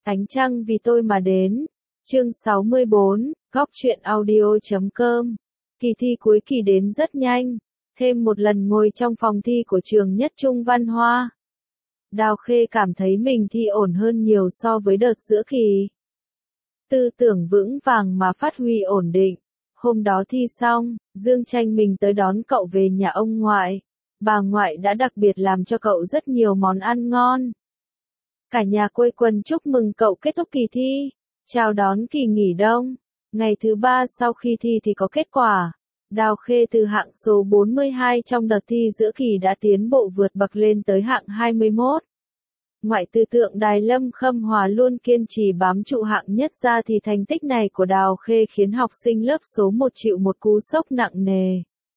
Ánh trăng vì tôi mà đến. Chương 64, góc truyện audio.com. Kỳ thi cuối kỳ đến rất nhanh. Thêm một lần ngồi trong phòng thi của trường Nhất Trung Văn Hoa. Đào Khê cảm thấy mình thi ổn hơn nhiều so với đợt giữa kỳ. Tư tưởng vững vàng mà phát huy ổn định. Hôm đó thi xong, Dương Tranh mình tới đón cậu về nhà ông ngoại. Bà ngoại đã đặc biệt làm cho cậu rất nhiều món ăn ngon. Cả nhà quây quần chúc mừng cậu kết thúc kỳ thi, chào đón kỳ nghỉ đông. Ngày thứ 3 sau khi thi thì có kết quả. Đào Khê từ hạng số 42 trong đợt thi giữa kỳ đã tiến bộ vượt bậc lên tới hạng 21. Ngoại trừ tượng đài Lâm Khâm Hòa luôn kiên trì bám trụ hạng nhất ra thì thành tích này của Đào Khê khiến học sinh lớp số 1 chịu một cú sốc nặng nề.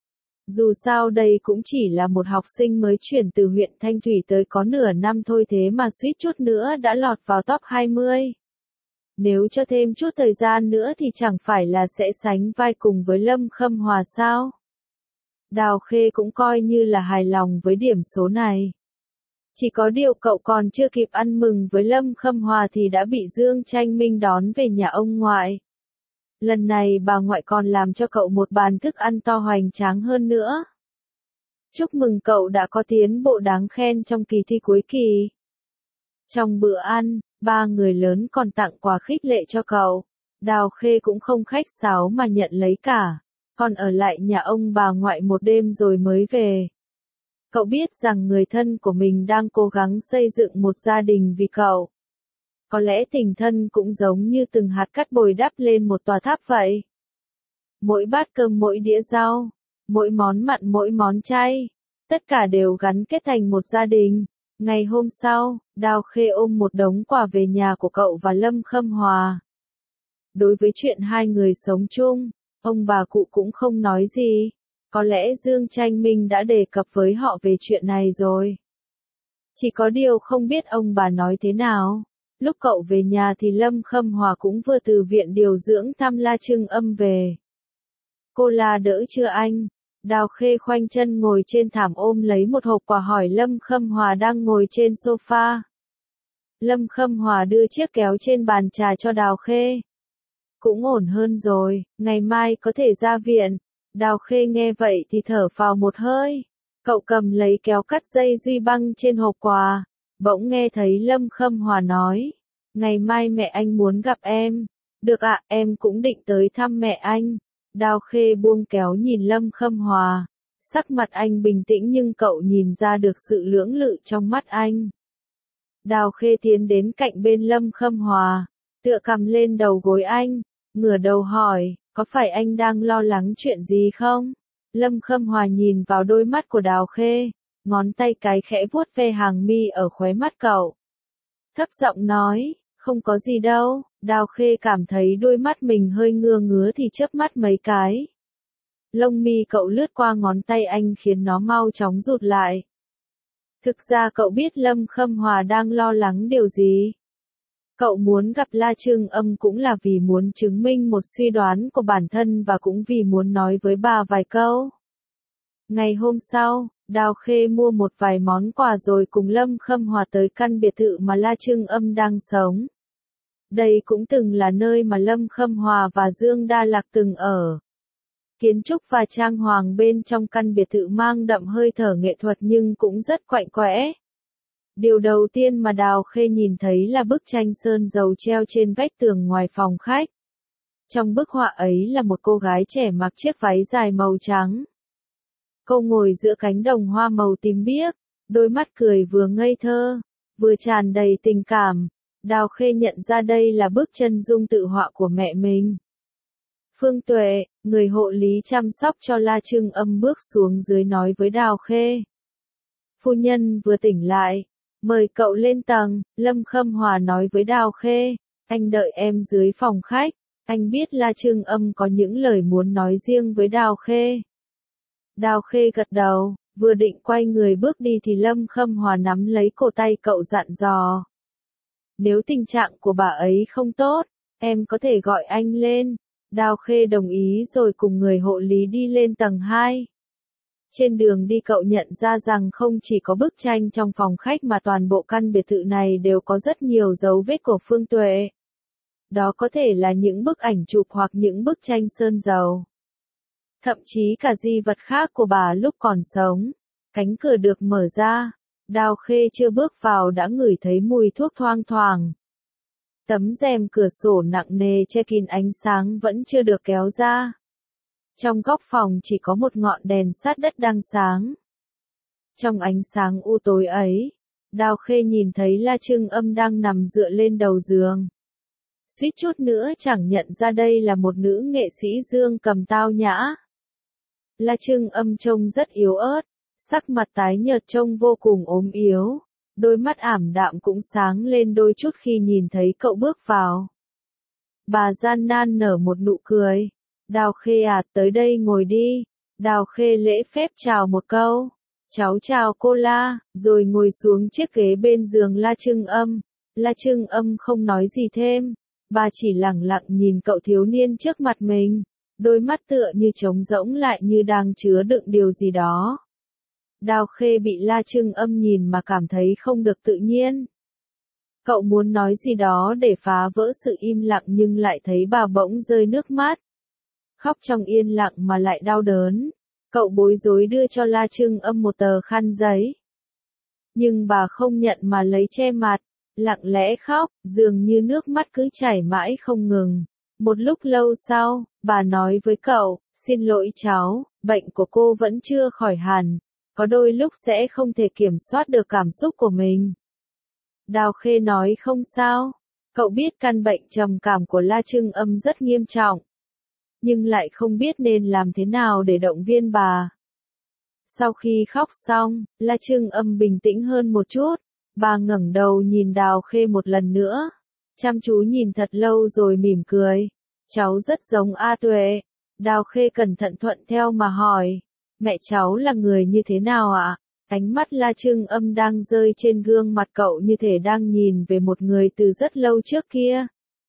Dù sao đây cũng chỉ là một học sinh mới chuyển từ huyện Thanh Thủy tới có nửa năm thôi, thế mà suýt chút nữa đã lọt vào top 20. Nếu cho thêm chút thời gian nữa thì chẳng phải là sẽ sánh vai cùng với Lâm Khâm Hòa sao? Đào Khê cũng coi như là hài lòng với điểm số này. Chỉ có điều cậu còn chưa kịp ăn mừng với Lâm Khâm Hòa thì đã bị Dương Tranh Minh đón về nhà ông ngoại. Lần này bà ngoại còn làm cho cậu một bàn thức ăn to hoành tráng hơn nữa. Chúc mừng cậu đã có tiến bộ đáng khen trong kỳ thi cuối kỳ. Trong bữa ăn, ba người lớn còn tặng quà khích lệ cho cậu. Đào Khê cũng không khách sáo mà nhận lấy cả. Còn ở lại nhà ông bà ngoại một đêm rồi mới về. Cậu biết rằng người thân của mình đang cố gắng xây dựng một gia đình vì cậu. Có lẽ tình thân cũng giống như từng hạt cát bồi đắp lên một tòa tháp vậy. Mỗi bát cơm, mỗi đĩa rau, mỗi món mặn, mỗi món chay, tất cả đều gắn kết thành một gia đình. Ngày hôm sau, Đào Khê ôm một đống quà về nhà của cậu và Lâm Khâm Hòa. Đối với chuyện hai người sống chung, ông bà cụ cũng không nói gì. Có lẽ Dương Tranh Minh đã đề cập với họ về chuyện này rồi. Chỉ có điều không biết ông bà nói thế nào. Lúc cậu về nhà thì Lâm Khâm Hòa cũng vừa từ viện điều dưỡng thăm La Trưng Âm về. Cô La đỡ chưa anh? Đào Khê khoanh chân ngồi trên thảm ôm lấy một hộp quà hỏi Lâm Khâm Hòa đang ngồi trên sofa. Lâm Khâm Hòa đưa chiếc kéo trên bàn trà cho Đào Khê. Cũng ổn hơn rồi, ngày mai có thể ra viện. Đào Khê nghe vậy thì thở phào một hơi. Cậu cầm lấy kéo cắt dây duy băng trên hộp quà. Bỗng nghe thấy Lâm Khâm Hòa nói. Ngày mai mẹ anh muốn gặp em. Được ạ, em cũng định tới thăm mẹ anh. Đào Khê buông kéo nhìn Lâm Khâm Hòa. Sắc mặt anh bình tĩnh nhưng cậu nhìn ra được sự lưỡng lự trong mắt anh. Đào Khê tiến đến cạnh bên Lâm Khâm Hòa. Tựa cằm lên đầu gối anh. Ngửa đầu hỏi, có phải anh đang lo lắng chuyện gì không? Lâm Khâm Hòa nhìn vào đôi mắt của Đào Khê. Ngón tay cái khẽ vuốt ve hàng mi ở khóe mắt cậu. Thấp giọng nói, không có gì đâu. Đào Khê cảm thấy đôi mắt mình hơi ngứa ngứa thì chớp mắt mấy cái. Lông mi cậu lướt qua ngón tay anh khiến nó mau chóng rụt lại. Thực ra cậu biết Lâm Khâm Hòa đang lo lắng điều gì. Cậu muốn gặp La Trưng Âm cũng là vì muốn chứng minh một suy đoán của bản thân và cũng vì muốn nói với bà vài câu. Ngày hôm sau, Đào Khê mua một vài món quà rồi cùng Lâm Khâm Hòa tới căn biệt thự mà La Trưng Âm đang sống. Đây cũng từng là nơi mà Lâm Khâm Hòa và Dương Đa Lạc từng ở. Kiến trúc và trang hoàng bên trong căn biệt thự mang đậm hơi thở nghệ thuật nhưng cũng rất quạnh quẽ. Điều đầu tiên mà Đào Khê nhìn thấy là bức tranh sơn dầu treo trên vách tường ngoài phòng khách. Trong bức họa ấy là một cô gái trẻ mặc chiếc váy dài màu trắng. Cô ngồi giữa cánh đồng hoa màu tím biếc, đôi mắt cười vừa ngây thơ, vừa tràn đầy tình cảm. Đào Khê nhận ra đây là bức chân dung tự họa của mẹ mình. Phương Tuệ, người hộ lý chăm sóc cho La Trưng Âm bước xuống dưới nói với Đào Khê. Phu nhân vừa tỉnh lại, mời cậu lên tầng. Lâm Khâm Hòa nói với Đào Khê, anh đợi em dưới phòng khách, anh biết La Trưng Âm có những lời muốn nói riêng với Đào Khê. Đào Khê gật đầu, vừa định quay người bước đi thì Lâm Khâm Hòa nắm lấy cổ tay cậu dặn dò. Nếu tình trạng của bà ấy không tốt, em có thể gọi anh lên. Đào Khê đồng ý rồi cùng người hộ lý đi lên tầng 2. Trên đường đi cậu nhận ra rằng không chỉ có bức tranh trong phòng khách mà toàn bộ căn biệt thự này đều có rất nhiều dấu vết của Phương Tuệ. Đó có thể là những bức ảnh chụp hoặc những bức tranh sơn dầu. Thậm chí cả di vật khác của bà lúc còn sống. Cánh cửa được mở ra. Đào Khê chưa bước vào đã ngửi thấy mùi thuốc thoang thoảng. Tấm rèm cửa sổ nặng nề che kín ánh sáng vẫn chưa được kéo ra. Trong góc phòng chỉ có một ngọn đèn sát đất đang sáng. Trong ánh sáng u tối ấy, Đào Khê nhìn thấy La Trưng Âm đang nằm dựa lên đầu giường. Suýt chút nữa chẳng nhận ra đây là một nữ nghệ sĩ dương cầm tao nhã. La Trưng Âm trông rất yếu ớt, sắc mặt tái nhợt trông vô cùng ốm yếu, đôi mắt ảm đạm cũng sáng lên đôi chút khi nhìn thấy cậu bước vào. Bà gian nan nở một nụ cười. Đào Khê à, tới đây ngồi đi. Đào Khê lễ phép chào một câu. Cháu chào cô La, rồi ngồi xuống chiếc ghế bên giường La Trưng Âm. La Trưng Âm không nói gì thêm. Bà chỉ lẳng lặng nhìn cậu thiếu niên trước mặt mình. Đôi mắt tựa như trống rỗng lại như đang chứa đựng điều gì đó. Đào Khê bị La Trưng Âm nhìn mà cảm thấy không được tự nhiên. Cậu muốn nói gì đó để phá vỡ sự im lặng nhưng lại thấy bà bỗng rơi nước mắt. Khóc trong yên lặng mà lại đau đớn. Cậu bối rối đưa cho La Trưng Âm một tờ khăn giấy. Nhưng bà không nhận mà lấy che mặt, lặng lẽ khóc, dường như nước mắt cứ chảy mãi không ngừng. Một lúc lâu sau, bà nói với cậu, xin lỗi cháu, bệnh của cô vẫn chưa khỏi hẳn, có đôi lúc sẽ không thể kiểm soát được cảm xúc của mình. Đào Khê nói không sao, cậu biết căn bệnh trầm cảm của La Trưng Âm rất nghiêm trọng. Nhưng lại không biết nên làm thế nào để động viên bà. Sau khi khóc xong, La Trưng Âm bình tĩnh hơn một chút, bà ngẩng đầu nhìn Đào Khê một lần nữa, chăm chú nhìn thật lâu rồi mỉm cười. Cháu rất giống A Tuệ. Đào Khê cẩn thận thuận theo mà hỏi, mẹ cháu là người như thế nào ạ? Ánh mắt La Trưng Âm đang rơi trên gương mặt cậu như thể đang nhìn về một người từ rất lâu trước kia.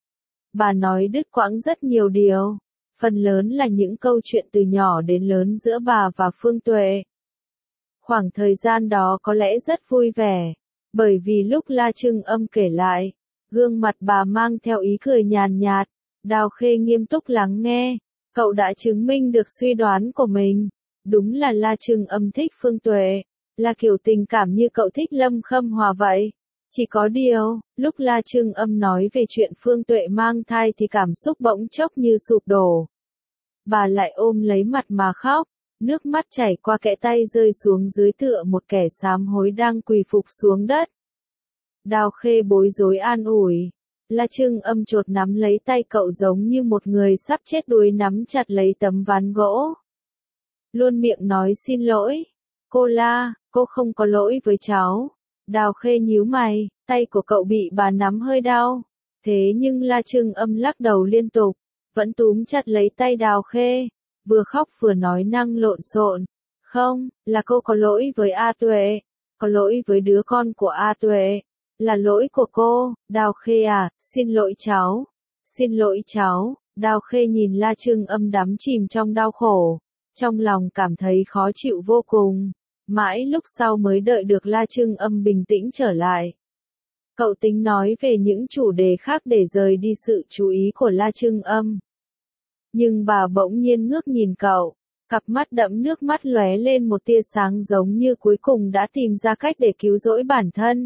Bà nói đứt quãng rất nhiều điều. Phần lớn là những câu chuyện từ nhỏ đến lớn giữa bà và Phương Tuệ. Khoảng thời gian đó có lẽ rất vui vẻ, bởi vì lúc La Trưng Âm kể lại, gương mặt bà mang theo ý cười nhàn nhạt. Đào Khê nghiêm túc lắng nghe, cậu đã chứng minh được suy đoán của mình. Đúng là La Trưng Âm thích Phương Tuệ, là kiểu tình cảm như cậu thích Lâm Khâm Hòa vậy. Chỉ có điều, lúc La Trưng Âm nói về chuyện Phương Tuệ mang thai thì cảm xúc bỗng chốc như sụp đổ. Bà lại ôm lấy mặt mà khóc, nước mắt chảy qua kẽ tay rơi xuống dưới tựa một kẻ sám hối đang quỳ phục xuống đất. Đào Khê bối rối an ủi. La Trưng Âm chột nắm lấy tay cậu giống như một người sắp chết đuối nắm chặt lấy tấm ván gỗ. Luôn miệng nói xin lỗi. Cô La, cô không có lỗi với cháu. Đào Khê nhíu mày, tay của cậu bị bà nắm hơi đau. Thế nhưng La Trưng Âm lắc đầu liên tục, vẫn túm chặt lấy tay Đào Khê, vừa khóc vừa nói năng lộn xộn. Không, là cô có lỗi với A Tuệ, có lỗi với đứa con của A Tuệ. Là lỗi của cô. Đào Khê à, xin lỗi cháu. Xin lỗi cháu. Đào Khê nhìn La Trưng Âm đắm chìm trong đau khổ. Trong lòng cảm thấy khó chịu vô cùng. Mãi lúc sau mới đợi được La Trưng Âm bình tĩnh trở lại. Cậu tính nói về những chủ đề khác để rời đi sự chú ý của La Trưng Âm. Nhưng bà bỗng nhiên ngước nhìn cậu. Cặp mắt đẫm nước mắt lóe lên một tia sáng giống như cuối cùng đã tìm ra cách để cứu rỗi bản thân.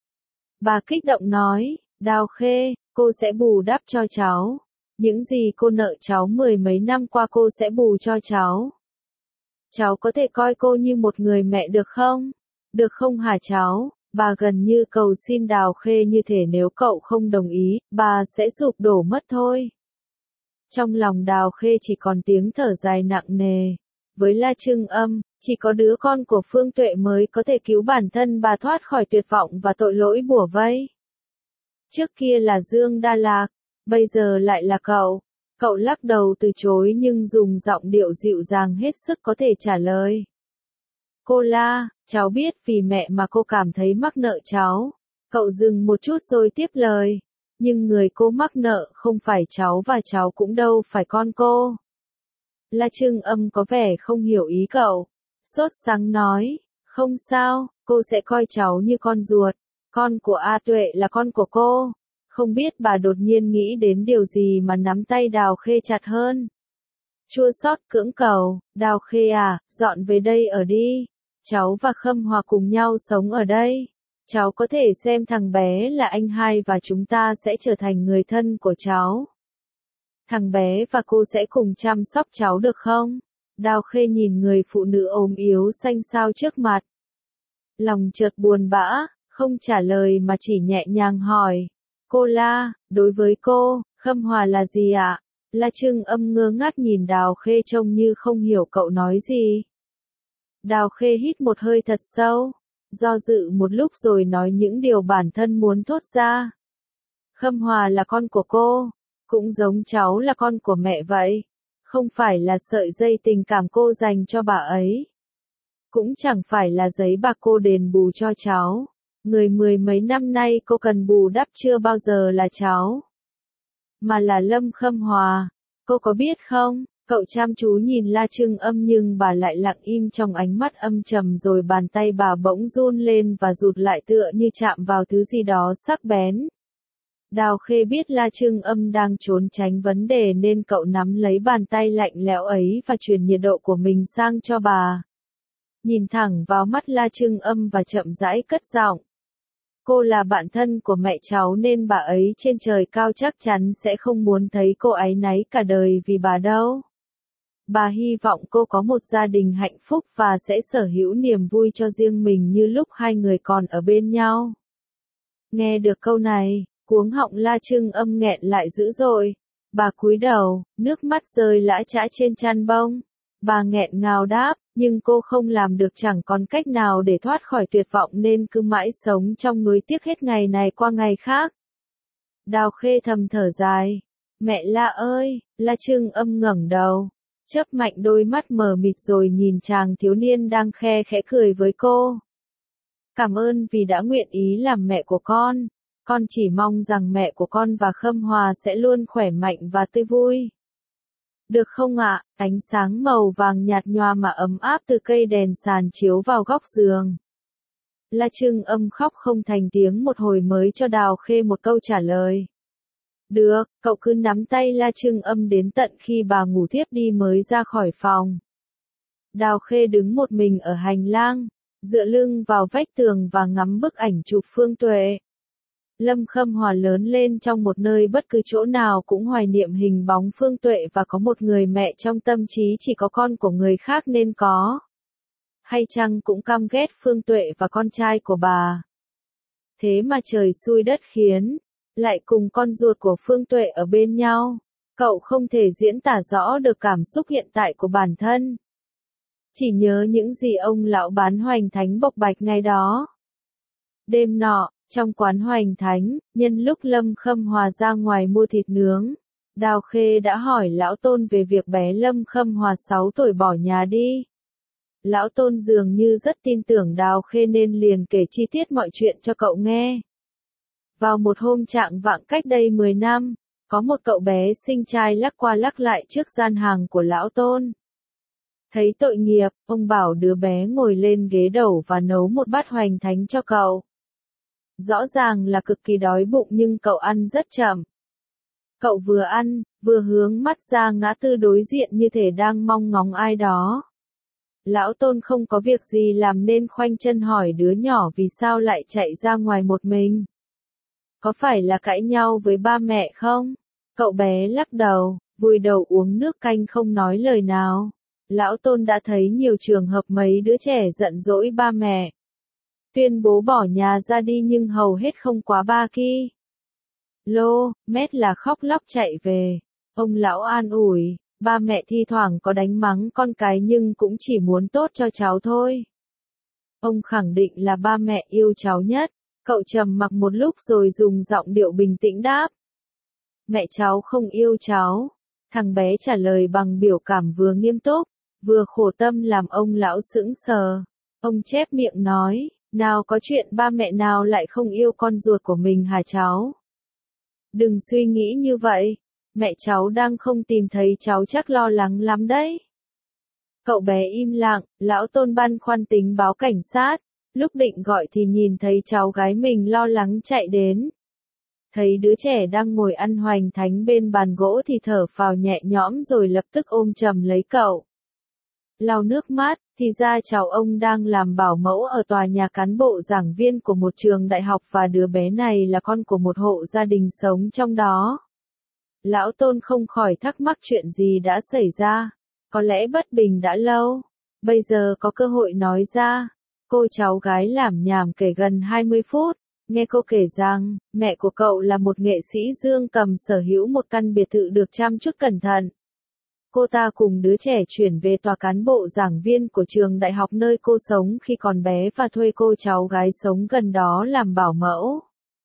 Bà kích động nói, Đào Khê, cô sẽ bù đắp cho cháu. Những gì cô nợ cháu 10 mấy năm qua cô sẽ bù cho cháu. Cháu có thể coi cô như một người mẹ được không? Được không hả cháu? Bà gần như cầu xin Đào Khê như thể nếu cậu không đồng ý, bà sẽ sụp đổ mất thôi. Trong lòng Đào Khê chỉ còn tiếng thở dài nặng nề. Với La Trưng Âm, chỉ có đứa con của Phương Tuệ mới có thể cứu bản thân bà thoát khỏi tuyệt vọng và tội lỗi bủa vây. Trước kia là Dương Đa Lạc, bây giờ lại là cậu. Cậu lắc đầu từ chối nhưng dùng giọng điệu dịu dàng hết sức có thể trả lời. Cô La, cháu biết vì mẹ mà cô cảm thấy mắc nợ cháu. Cậu dừng một chút rồi tiếp lời. Nhưng người cô mắc nợ không phải cháu và cháu cũng đâu phải con cô. La Trưng Âm có vẻ không hiểu ý cậu. sốt sắng nói, không sao, cô sẽ coi cháu như con ruột, con của A Tuệ là con của cô. Không biết bà đột nhiên nghĩ đến điều gì mà nắm tay Đào Khê chặt hơn. Chua xót cưỡng cầu, Đào Khê à, dọn về đây ở đi. Cháu và Khâm Hòa cùng nhau sống ở đây. Cháu có thể xem thằng bé là anh hai và chúng ta sẽ trở thành người thân của cháu. Thằng bé và cô sẽ cùng chăm sóc cháu được không? Đào Khê nhìn người phụ nữ ốm yếu xanh xao trước mặt. Lòng chợt buồn bã, không trả lời mà chỉ nhẹ nhàng hỏi. Cô La, đối với cô, Khâm Hòa là gì ạ? La Trưng Âm ngơ ngác nhìn Đào Khê trông như không hiểu cậu nói gì. Đào Khê hít một hơi thật sâu, do dự một lúc rồi nói những điều bản thân muốn thốt ra. Khâm Hòa là con của cô, cũng giống cháu là con của mẹ vậy. Không phải là sợi dây tình cảm cô dành cho bà ấy. Cũng chẳng phải là giấy bạc cô đền bù cho cháu. Người mười mấy năm nay cô cần bù đắp chưa bao giờ là cháu. Mà là Lâm Khâm Hòa. Cô có biết không? Cậu chăm chú nhìn La Trưng Âm nhưng bà lại lặng im trong ánh mắt âm trầm rồi bàn tay bà bỗng run lên và rụt lại tựa như chạm vào thứ gì đó sắc bén. Đào Khê biết La Trưng Âm đang trốn tránh vấn đề nên cậu nắm lấy bàn tay lạnh lẽo ấy và truyền nhiệt độ của mình sang cho bà. Nhìn thẳng vào mắt La Trưng Âm và chậm rãi cất giọng. Cô là bạn thân của mẹ cháu nên bà ấy trên trời cao chắc chắn sẽ không muốn thấy cô áy náy cả đời vì bà đâu. Bà hy vọng cô có một gia đình hạnh phúc và sẽ sở hữu niềm vui cho riêng mình như lúc hai người còn ở bên nhau. Nghe được câu này, cuống họng La Trưng Âm nghẹn lại dữ dội. Bà cúi đầu, nước mắt rơi lã chã trên chăn bông. Bà nghẹn ngào đáp, nhưng cô không làm được, chẳng còn cách nào để thoát khỏi tuyệt vọng nên cứ mãi sống trong nuối tiếc hết ngày này qua ngày khác. Đào Khê thầm thở dài. Mẹ La ơi, La Trưng Âm ngẩng đầu, chớp mạnh đôi mắt mờ mịt rồi nhìn chàng thiếu niên đang khe khẽ cười với cô. Cảm ơn vì đã nguyện ý làm mẹ của con chỉ mong rằng mẹ của con và Khâm Hòa sẽ luôn khỏe mạnh và tươi vui. Được không ạ? Ánh sáng màu vàng nhạt nhòa mà ấm áp từ cây đèn sàn chiếu vào góc giường. La Trưng Âm khóc không thành tiếng một hồi mới cho Đào Khê một câu trả lời. Được, cậu cứ nắm tay La Trưng Âm đến tận khi bà ngủ thiếp đi mới ra khỏi phòng. Đào Khê đứng một mình ở hành lang, dựa lưng vào vách tường và ngắm bức ảnh chụp Phương Tuệ. Lâm Khâm Hòa lớn lên trong một nơi bất cứ chỗ nào cũng hoài niệm hình bóng Phương Tuệ và có một người mẹ trong tâm trí chỉ có con của người khác nên có. Hay chăng cũng căm ghét Phương Tuệ và con trai của bà. Thế mà trời xui đất khiến, lại cùng con ruột của Phương Tuệ ở bên nhau. Cậu không thể diễn tả rõ được cảm xúc hiện tại của bản thân. Chỉ nhớ những gì ông lão bán hoành thánh bộc bạch ngày đó. Đêm nọ, trong quán hoành thánh, nhân lúc Lâm Khâm Hòa ra ngoài mua thịt nướng, Đào Khê đã hỏi lão Tôn về việc bé Lâm Khâm Hòa 6 tuổi bỏ nhà đi. Lão Tôn dường như rất tin tưởng Đào Khê nên liền kể chi tiết mọi chuyện cho cậu nghe. Vào một hôm trạng vạng cách đây 10 năm, có một cậu bé sinh trai lắc qua lắc lại trước gian hàng của lão Tôn. Thấy tội nghiệp, ông bảo đứa bé ngồi lên ghế đầu và nấu một bát hoành thánh cho cậu. Rõ ràng là cực kỳ đói bụng nhưng cậu ăn rất chậm. Cậu vừa ăn, vừa hướng mắt ra ngã tư đối diện như thể đang mong ngóng ai đó. Lão Tôn không có việc gì làm nên khoanh chân hỏi đứa nhỏ vì sao lại chạy ra ngoài một mình. Có phải là cãi nhau với ba mẹ không? Cậu bé lắc đầu, vùi đầu uống nước canh không nói lời nào. Lão Tôn đã thấy nhiều trường hợp mấy đứa trẻ giận dỗi ba mẹ. Tuyên bố bỏ nhà ra đi nhưng hầu hết không quá 3 km là khóc lóc chạy về. Ông lão an ủi, ba mẹ thi thoảng có đánh mắng con cái nhưng cũng chỉ muốn tốt cho cháu thôi. Ông khẳng định là ba mẹ yêu cháu nhất. Cậu trầm mặc một lúc rồi dùng giọng điệu bình tĩnh đáp. Mẹ cháu không yêu cháu. Thằng bé trả lời bằng biểu cảm vừa nghiêm túc, vừa khổ tâm làm ông lão sững sờ. Ông chép miệng nói, nào có chuyện ba mẹ nào lại không yêu con ruột của mình hả cháu? Đừng suy nghĩ như vậy. Mẹ cháu đang không tìm thấy cháu chắc lo lắng lắm đấy. Cậu bé im lặng, lão Tôn băn khoăn tính báo cảnh sát, lúc định gọi thì nhìn thấy cháu gái mình lo lắng chạy đến. Thấy đứa trẻ đang ngồi ăn hoành thánh bên bàn gỗ thì thở phào nhẹ nhõm rồi lập tức ôm chầm lấy cậu. Lau nước mắt, thì ra cháu ông đang làm bảo mẫu ở tòa nhà cán bộ giảng viên của một trường đại học và đứa bé này là con của một hộ gia đình sống trong đó. Lão Tôn không khỏi thắc mắc chuyện gì đã xảy ra, có lẽ bất bình đã lâu, bây giờ có cơ hội nói ra. Cô cháu gái lảm nhảm kể gần 20 phút, nghe cô kể rằng, mẹ của cậu là một nghệ sĩ dương cầm sở hữu một căn biệt thự được chăm chút cẩn thận. Cô ta cùng đứa trẻ chuyển về tòa cán bộ giảng viên của trường đại học nơi cô sống khi còn bé và thuê cô cháu gái sống gần đó làm bảo mẫu.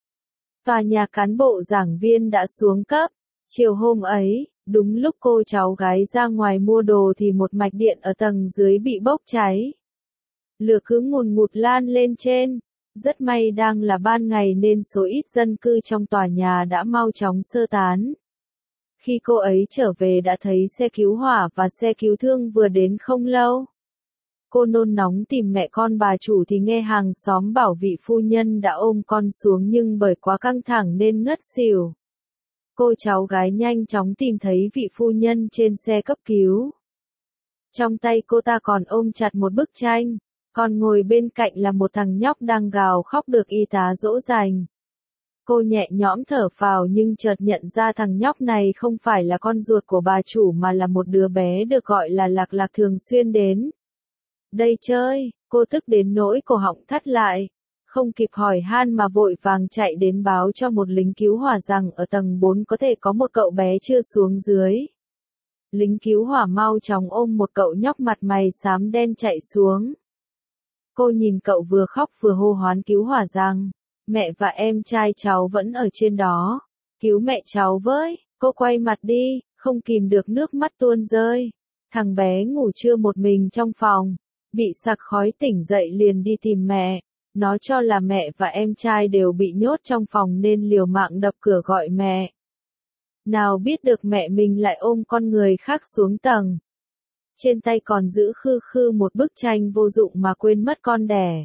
Tòa nhà cán bộ giảng viên đã xuống cấp. Chiều hôm ấy, đúng lúc cô cháu gái ra ngoài mua đồ thì một mạch điện ở tầng dưới bị bốc cháy. Lửa cứ ngùn ngụt lan lên trên. Rất may đang là ban ngày nên số ít dân cư trong tòa nhà đã mau chóng sơ tán. Khi cô ấy trở về đã thấy xe cứu hỏa và xe cứu thương vừa đến không lâu. Cô nôn nóng tìm mẹ con bà chủ thì nghe hàng xóm bảo vị phu nhân đã ôm con xuống nhưng bởi quá căng thẳng nên ngất xỉu. Cô cháu gái nhanh chóng tìm thấy vị phu nhân trên xe cấp cứu. Trong tay cô ta còn ôm chặt một bức tranh, còn ngồi bên cạnh là một thằng nhóc đang gào khóc được y tá dỗ dành. Cô nhẹ nhõm thở phào nhưng chợt nhận ra thằng nhóc này không phải là con ruột của bà chủ mà là một đứa bé được gọi là Lạc Lạc thường xuyên đến đây chơi. Cô tức đến nỗi cổ họng thắt lại, không kịp hỏi han mà vội vàng chạy đến báo cho một lính cứu hỏa rằng ở tầng 4 có thể có một cậu bé chưa xuống dưới. Lính cứu hỏa mau chóng ôm một cậu nhóc mặt mày xám đen chạy xuống. Cô nhìn cậu vừa khóc vừa hô hoán cứu hỏa rằng, mẹ và em trai cháu vẫn ở trên đó, cứu mẹ cháu với. Cô quay mặt đi, không kìm được nước mắt tuôn rơi. Thằng bé ngủ trưa một mình trong phòng, bị sặc khói tỉnh dậy liền đi tìm mẹ. Nó cho là mẹ và em trai đều bị nhốt trong phòng nên liều mạng đập cửa gọi mẹ. Nào biết được mẹ mình lại ôm con người khác xuống tầng. Trên tay còn giữ khư khư một bức tranh vô dụng mà quên mất con đẻ.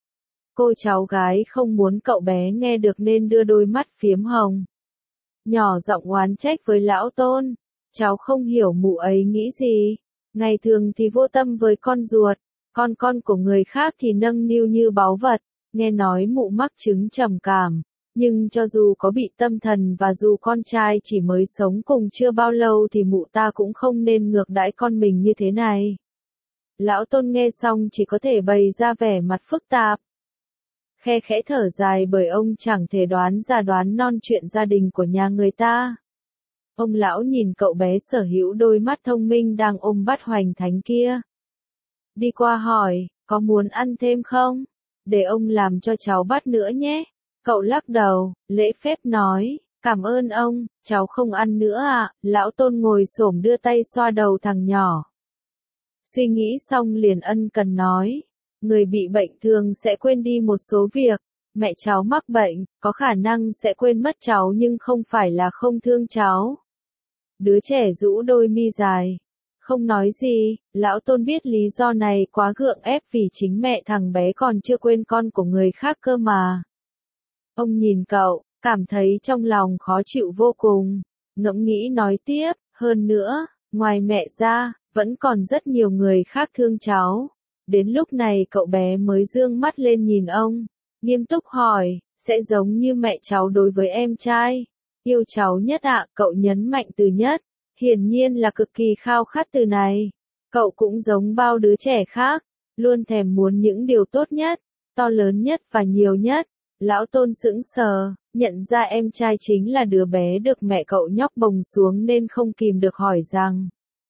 Cô cháu gái không muốn cậu bé nghe được nên đưa đôi mắt phiếm hồng. Nhỏ giọng oán trách với lão Tôn, cháu không hiểu mụ ấy nghĩ gì. Ngày thường thì vô tâm với con ruột, con của người khác thì nâng niu như báu vật. Nghe nói mụ mắc chứng trầm cảm, nhưng cho dù có bị tâm thần và dù con trai chỉ mới sống cùng chưa bao lâu thì mụ ta cũng không nên ngược đãi con mình như thế này. Lão Tôn nghe xong chỉ có thể bày ra vẻ mặt phức tạp. Khe khẽ thở dài bởi ông chẳng thể đoán ra đoán non chuyện gia đình của nhà người ta. Ông lão nhìn cậu bé sở hữu đôi mắt thông minh đang ôm bát hoành thánh kia. Đi qua hỏi, có muốn ăn thêm không? Để ông làm cho cháu bát nữa nhé. Cậu lắc đầu, lễ phép nói, cảm ơn ông, cháu không ăn nữa ạ. Lão Tôn ngồi xổm đưa tay xoa đầu thằng nhỏ. Suy nghĩ xong liền ân cần nói, người bị bệnh thường sẽ quên đi một số việc. Mẹ cháu mắc bệnh, có khả năng sẽ quên mất cháu nhưng không phải là không thương cháu. Đứa trẻ rũ đôi mi dài. Không nói gì, lão Tôn biết lý do này quá gượng ép vì chính mẹ thằng bé còn chưa quên con của người khác cơ mà. Ông nhìn cậu, cảm thấy trong lòng khó chịu vô cùng, ngẫm nghĩ nói tiếp, hơn nữa, ngoài mẹ ra, vẫn còn rất nhiều người khác thương cháu. Đến lúc này cậu bé mới dương mắt lên nhìn ông, nghiêm túc hỏi, sẽ giống như mẹ cháu đối với em trai. Yêu cháu nhất ạ, cậu nhấn mạnh từ nhất. Hiển nhiên là cực kỳ khao khát từ này. Cậu cũng giống bao đứa trẻ khác, luôn thèm muốn những điều tốt nhất, to lớn nhất và nhiều nhất. Lão Tôn sững sờ, nhận ra em trai chính là đứa bé được mẹ cậu nhóc bồng xuống nên không kìm được hỏi rằng,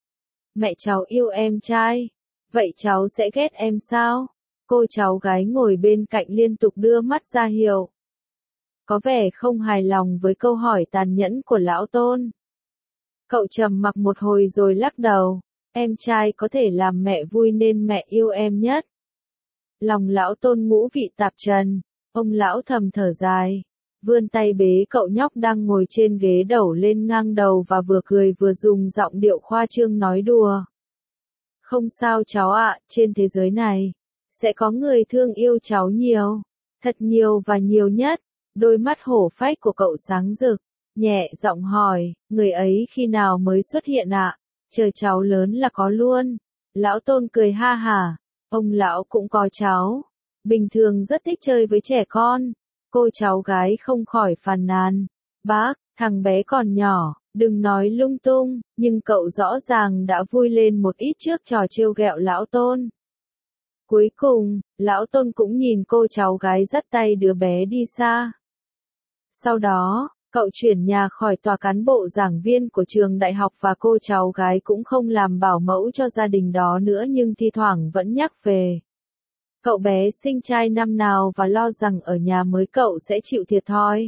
mẹ cháu yêu em trai, vậy cháu sẽ ghét em sao? Cô cháu gái ngồi bên cạnh liên tục đưa mắt ra hiệu. Có vẻ không hài lòng với câu hỏi tàn nhẫn của lão Tôn. Cậu trầm mặc một hồi rồi lắc đầu, em trai có thể làm mẹ vui nên mẹ yêu em nhất. Lòng lão Tôn ngũ vị tạp trần, ông lão thầm thở dài, vươn tay bế cậu nhóc đang ngồi trên ghế đẩu lên ngang đầu và vừa cười vừa dùng giọng điệu khoa trương nói đùa. Không sao cháu ạ, trên thế giới này, sẽ có người thương yêu cháu nhiều, thật nhiều và nhiều nhất. Đôi mắt hổ phách của cậu sáng rực, nhẹ giọng hỏi, người ấy khi nào mới xuất hiện ạ? Chờ cháu lớn là có luôn. Lão Tôn cười ha hả, ông lão cũng có cháu, bình thường rất thích chơi với trẻ con. Cô cháu gái không khỏi phàn nàn, bác, thằng bé còn nhỏ, đừng nói lung tung, nhưng cậu rõ ràng đã vui lên một ít trước trò trêu ghẹo lão Tôn. Cuối cùng, lão Tôn cũng nhìn cô cháu gái dắt tay đứa bé đi xa. Sau đó, cậu chuyển nhà khỏi tòa cán bộ giảng viên của trường đại học và cô cháu gái cũng không làm bảo mẫu cho gia đình đó nữa nhưng thi thoảng vẫn nhắc về. Cậu bé sinh trai năm nào và lo rằng ở nhà mới cậu sẽ chịu thiệt thòi.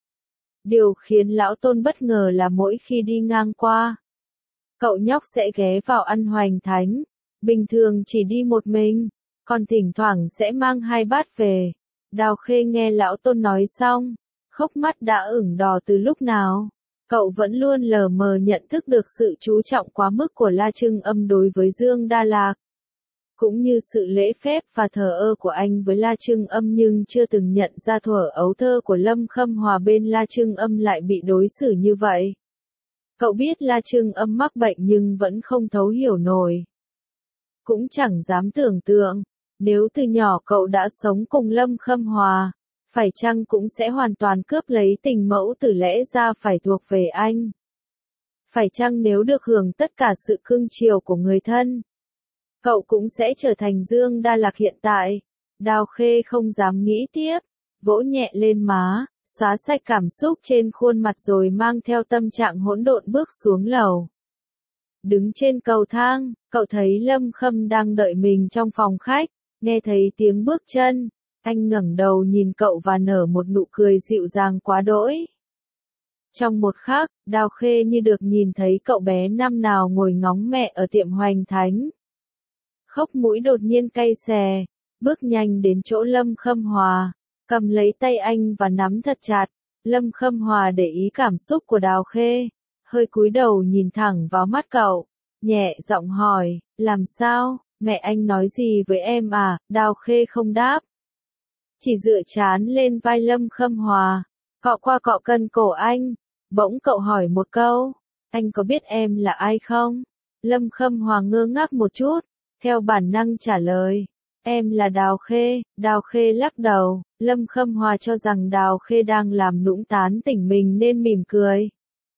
Điều khiến lão Tôn bất ngờ là mỗi khi đi ngang qua, cậu nhóc sẽ ghé vào ăn hoành thánh, bình thường chỉ đi một mình, còn thỉnh thoảng sẽ mang 2 bát về. Đào Khê nghe lão Tôn nói xong, hốc mắt đã ửng đỏ từ lúc nào. Cậu vẫn luôn lờ mờ nhận thức được sự chú trọng quá mức của La Trưng Âm đối với Dương Đa Lạc, cũng như sự lễ phép và thờ ơ của anh với La Trưng Âm, nhưng chưa từng nhận ra thuở ấu thơ của Lâm Khâm Hòa bên La Trưng Âm lại bị đối xử như vậy. Cậu biết La Trưng Âm mắc bệnh nhưng vẫn không thấu hiểu nổi. Cũng chẳng dám tưởng tượng, nếu từ nhỏ cậu đã sống cùng Lâm Khâm Hòa, phải chăng cũng sẽ hoàn toàn cướp lấy tình mẫu tử lẽ ra phải thuộc về anh. Phải chăng nếu được hưởng tất cả sự cưng chiều của người thân, cậu cũng sẽ trở thành Dương Đa Lạc hiện tại. Đào Khê không dám nghĩ tiếp, vỗ nhẹ lên má, xóa sạch cảm xúc trên khuôn mặt rồi mang theo tâm trạng hỗn độn bước xuống lầu. Đứng trên cầu thang, cậu thấy Lâm Khâm đang đợi mình trong phòng khách, nghe thấy tiếng bước chân, anh ngẩng đầu nhìn cậu và nở một nụ cười dịu dàng quá đỗi. Trong một khắc, Đào Khê như được nhìn thấy cậu bé năm nào ngồi ngóng mẹ ở tiệm Hoành Thánh. Khóc mũi đột nhiên cay xè, bước nhanh đến chỗ Lâm Khâm Hòa, cầm lấy tay anh và nắm thật chặt. Lâm Khâm Hòa để ý cảm xúc của Đào Khê, hơi cúi đầu nhìn thẳng vào mắt cậu, nhẹ giọng hỏi, làm sao, mẹ anh nói gì với em à? Đào Khê không đáp, chỉ dựa trán lên vai Lâm Khâm Hòa, cọ qua cọ cân cổ anh. Bỗng cậu hỏi một câu, anh có biết em là ai không? Lâm Khâm Hòa ngơ ngác một chút, theo bản năng trả lời, em là Đào Khê. Đào Khê lắc đầu, Lâm Khâm Hòa cho rằng Đào Khê đang làm nũng tán tỉnh mình nên mỉm cười.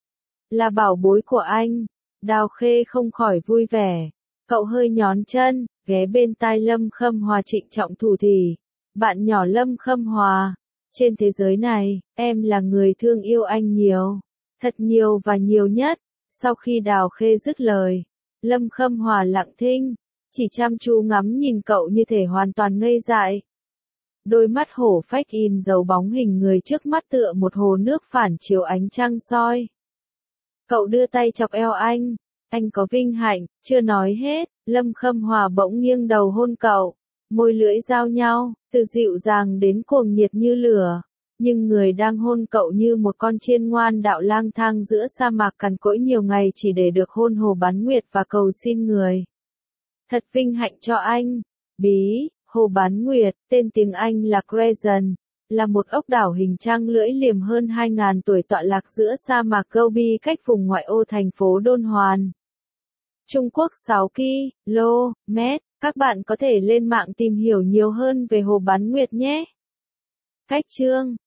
Là bảo bối của anh. Đào Khê không khỏi vui vẻ, cậu hơi nhón chân, ghé bên tai Lâm Khâm Hòa trịnh trọng thủ thỉ, bạn nhỏ Lâm Khâm Hòa, trên thế giới này, em là người thương yêu anh nhiều, thật nhiều và nhiều nhất. Sau khi Đào Khê dứt lời, Lâm Khâm Hòa lặng thinh, chỉ chăm chú ngắm nhìn cậu như thể hoàn toàn ngây dại. Đôi mắt hổ phách in dấu bóng hình người trước mắt tựa một hồ nước phản chiếu ánh trăng soi. Cậu đưa tay chọc eo anh có vinh hạnh, chưa nói hết, Lâm Khâm Hòa bỗng nghiêng đầu hôn cậu, môi lưỡi giao nhau, từ dịu dàng đến cuồng nhiệt như lửa. Nhưng người đang hôn cậu như một con chiên ngoan đạo lang thang giữa sa mạc cằn cỗi nhiều ngày chỉ để được hôn Hồ Bán Nguyệt và cầu xin người. Thật vinh hạnh cho anh. Bí, Hồ Bán Nguyệt, tên tiếng Anh là Crescent, là một ốc đảo hình trăng lưỡi liềm hơn 2.000 tuổi tọa lạc giữa sa mạc Gobi cách vùng ngoại ô thành phố Đôn Hoàn, Trung Quốc 6 km. Các bạn có thể lên mạng tìm hiểu nhiều hơn về Hồ Bán Nguyệt nhé. Cách chương